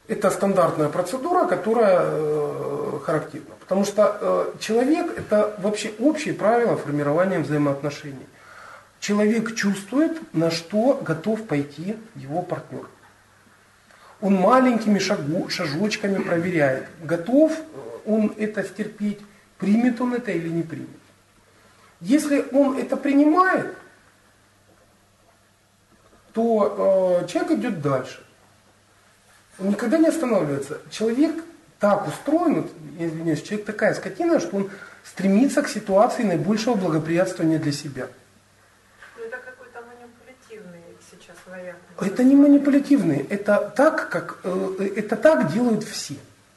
Это стандартная процедура, которая характерна. Потому что человек – это вообще общие правила формирования взаимоотношений. Человек чувствует, на что готов пойти его партнер. Он маленькими шажочками проверяет, готов он это стерпеть, примет он это или не примет. Если он это принимает, то человек идет дальше. Он никогда не останавливается. Человек так устроен, я извиняюсь, человек такая скотина, что он стремится к ситуации наибольшего благоприятствования для себя. Но это какой-то манипулятивный сейчас вариант. Это не манипулятивный, это так делают все.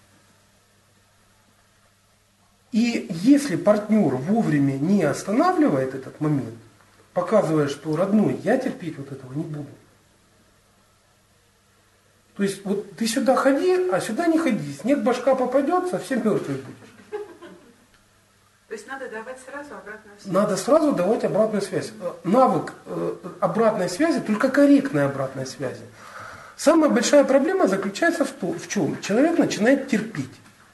И если партнер вовремя не останавливает этот момент, показывая, что родной, я терпеть вот этого не буду. То есть вот ты сюда ходи, а сюда не ходи. Снег башка попадет, совсем мертвый будешь. То есть надо давать сразу обратную связь? Надо сразу давать обратную связь. Навык обратной связи, только корректной обратной связи. Самая большая проблема заключается в чем? Человек начинает терпеть.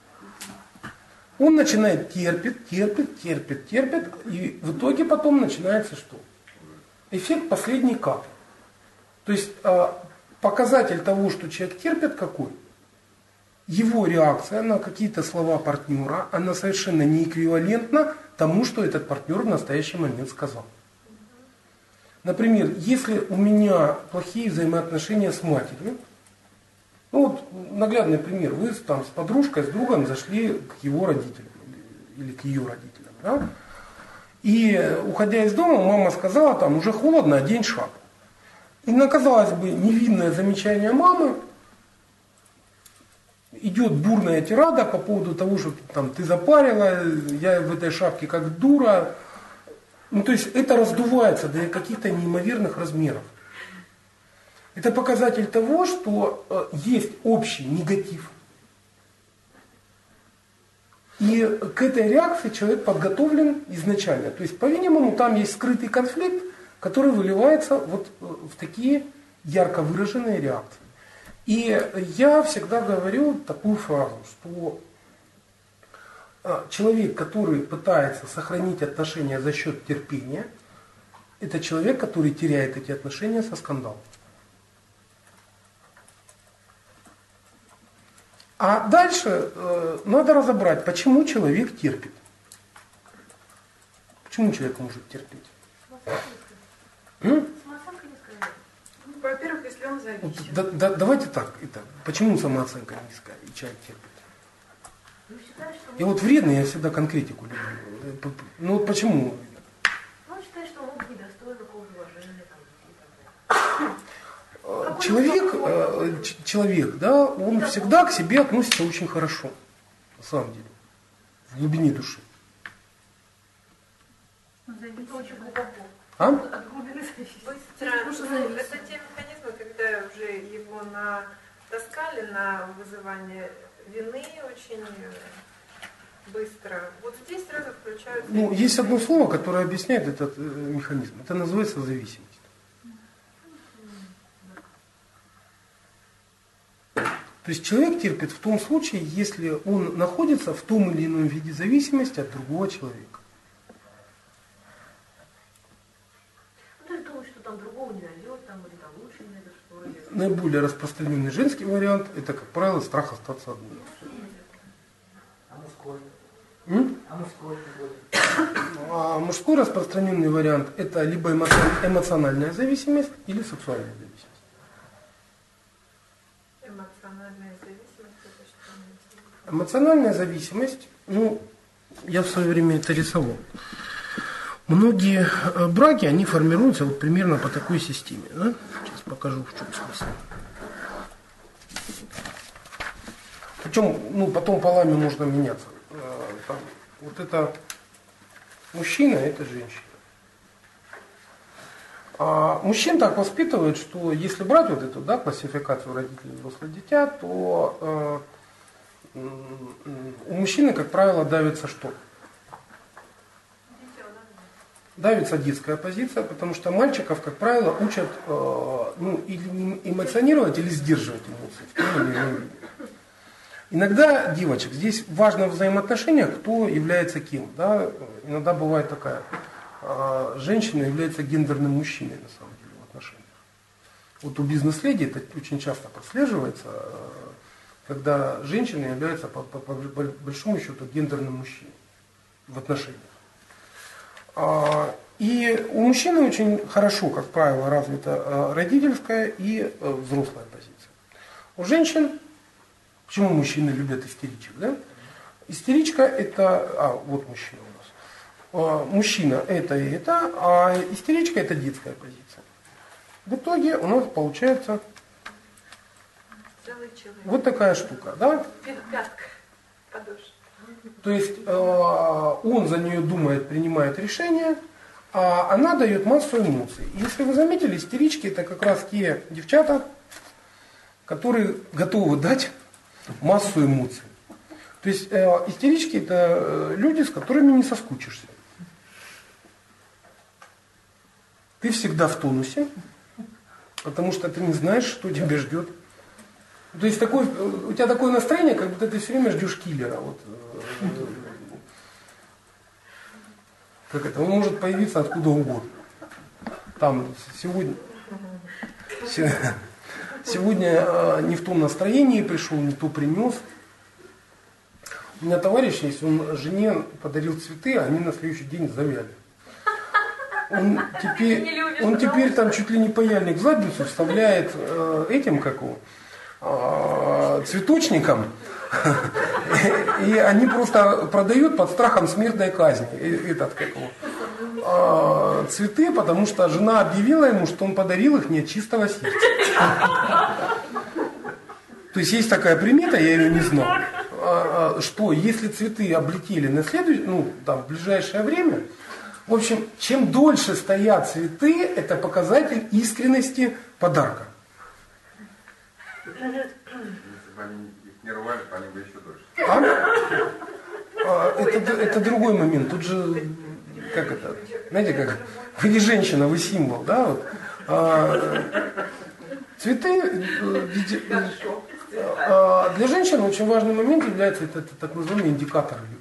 Он начинает терпеть, и в итоге потом начинается что? Эффект последней капли. То есть показатель того, что человек терпит, какой? Его реакция на какие-то слова партнера, она совершенно не эквивалентна тому, что этот партнер в настоящий момент сказал. Например, если у меня плохие взаимоотношения с матерью, ну вот наглядный пример, вы там с подружкой, с другом зашли к его родителям или к ее родителям, да? И уходя из дома, мама сказала, там уже холодно, одень шапку. И на, казалось бы, невинное замечание мамы, идет бурная тирада по поводу того, что там, ты запарила, я в этой шапке как дура. Ну, то есть это раздувается до каких-то неимоверных размеров. Это показатель того, что есть общий негатив. И к этой реакции человек подготовлен изначально. То есть, по-видимому, там есть скрытый конфликт, который выливается вот в такие ярко выраженные реакции. И я всегда говорю такую фразу, что человек, который пытается сохранить отношения за счет терпения, это человек, который теряет эти отношения со скандалом. А дальше надо разобрать, почему человек терпит. Почему человек может терпеть? Во-первых, если он зависит. Давайте так. Итак, почему самооценка низкая и человек терпит? Я вот вредный, я всегда конкретику люблю. Ну вот почему? Он считает, что он недостоин такого уважения. Человек, да, он всегда к себе относится очень хорошо, на самом деле, в глубине души. Это очень глубоко. А? От глубины зависит. Это те механизмы, когда уже его натаскали на вызывание вины очень быстро. Вот здесь сразу включаются... Ну, есть одно слово, которое объясняет этот механизм. Это называется зависимость. То есть человек терпит в том случае, если он находится в том или ином виде зависимости от другого человека. Ну, ты думаешь, что там другого не найдет, там, или там лучше не найдет, что... Наиболее распространенный женский вариант – это, как правило, страх остаться одним. А мужской? А мужской? А мужской распространенный вариант – это либо эмоциональная зависимость или сексуальная зависимость. Эмоциональная зависимость, это что? Эмоциональная зависимость, ну, я в свое время это рисовал. Многие браки, они формируются вот примерно по такой системе. Да? Сейчас покажу, в чем смысл. Причем, ну, потом полами можно меняться. Там, вот это мужчина, это женщина. А мужчин так воспитывают, что если брать вот эту, да, классификацию родителей взрослых дитя, то у мужчины, как правило, давится что? Давится детская позиция, потому что мальчиков, как правило, учат ну, или не эмоционировать, или сдерживать эмоции в том или ином виде. Иногда, девочек, здесь важно в взаимоотношениях, кто является кем. Да? Иногда бывает такая, женщина является гендерным мужчиной на самом деле в отношениях. Вот у бизнес-леди это очень часто прослеживается, когда женщина является по большому счету гендерным мужчиной в отношениях. И у мужчины очень хорошо, как правило, развита родительская и взрослая позиция. У женщин, почему мужчины любят истеричек, да? Истеричка это, вот мужчина у нас. Мужчина это и это, а истеричка это детская позиция. В итоге у нас получается Целый человек. вот такая штука, да? Пятка. Подушка. То есть он за нее думает, принимает решения, а она дает массу эмоций. Если вы заметили, истерички это как раз те девчата, которые готовы дать массу эмоций. То есть истерички это люди, с которыми не соскучишься. Ты всегда в тонусе, потому что ты не знаешь, что тебя ждет. То есть у тебя такое настроение, как будто ты все время ждешь киллера. Вот. Как это? Он может появиться откуда угодно. Там сегодня не в том настроении пришел, не то принес. У меня товарищ есть, он жене подарил цветы, а они на следующий день завяли. Он теперь там чуть ли не паяльник в задницу вставляет этим, как его, цветочником, и они просто продают под страхом смертной казни цветы, потому что жена объявила ему, что он подарил их не от чистого сердца. То есть есть такая примета, я ее не знал, что если цветы облетели на в ближайшее время, в общем, чем дольше стоят цветы, это показатель искренности подарка. Если бы они их не рвали, то они бы еще дольше. Это другой момент. Тут же, как это, знаете, как, вы не женщина, вы символ, да? Вот. Цветы для женщин очень важный момент является это так называемый индикатор любви.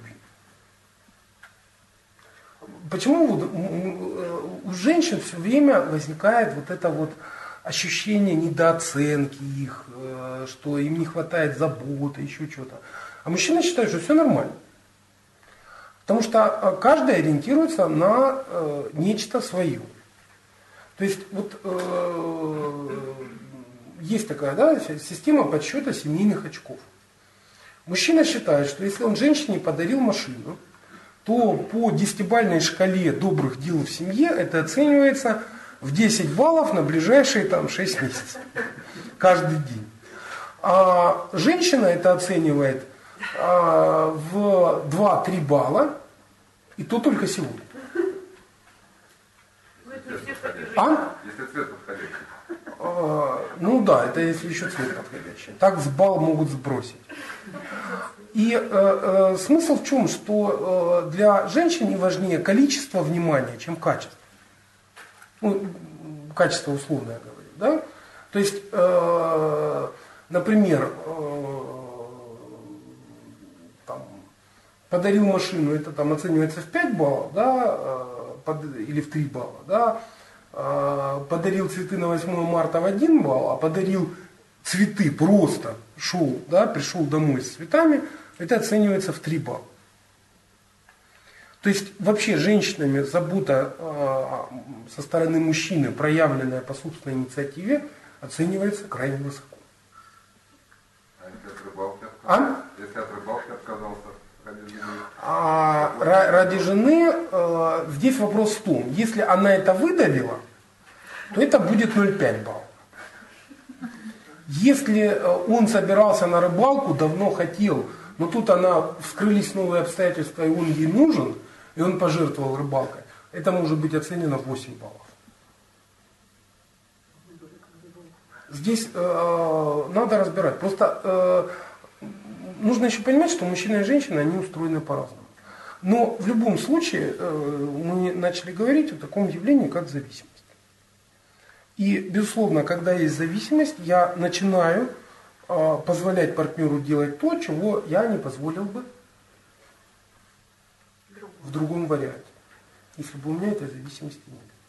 Почему у женщин все время возникает вот это вот ощущение недооценки их, что им не хватает заботы, еще что-то. А мужчины считают, что все нормально. Потому что каждый ориентируется на нечто свое. То есть вот есть такая, да, система подсчета семейных очков. Мужчина считает, что если он женщине подарил машину, то по 10-бальной шкале добрых дел в семье это оценивается в 10 баллов на ближайшие 6 месяцев. Каждый день. А женщина это оценивает в 2-3 балла, и то только сегодня. Если цвет подходящий. Да, это если еще цвет подходящий. Так с балл могут сбросить. И смысл в чем? Что для женщины важнее количество внимания, чем качество. Качество условно я говорю. Да? То есть, например, подарил машину, это оценивается в 5 баллов, да, или в 3 балла. Да? Подарил цветы на 8 марта в 1 балл, а подарил цветы просто, пришел домой с цветами, это оценивается в 3 балла. То есть вообще женщинами забота со стороны мужчины, проявленная по собственной инициативе, оценивается крайне высоко. А если от рыбалки отказался? Если от рыбалки отказался ради жены? Ради жены здесь вопрос в том, если она это выдавила, то это будет 0,5 баллов. Если он собирался на рыбалку, давно хотел, но тут вскрылись новые обстоятельства, и он ей нужен, и он пожертвовал рыбалкой, это может быть оценено в 8 баллов. Здесь надо разбирать. Просто нужно еще понимать, что мужчина и женщина, они устроены по-разному. Но в любом случае мы начали говорить о таком явлении, как зависимость. И, безусловно, когда есть зависимость, я начинаю позволять партнеру делать то, чего я не позволил бы в другом варианте, если бы у меня этой зависимости не было.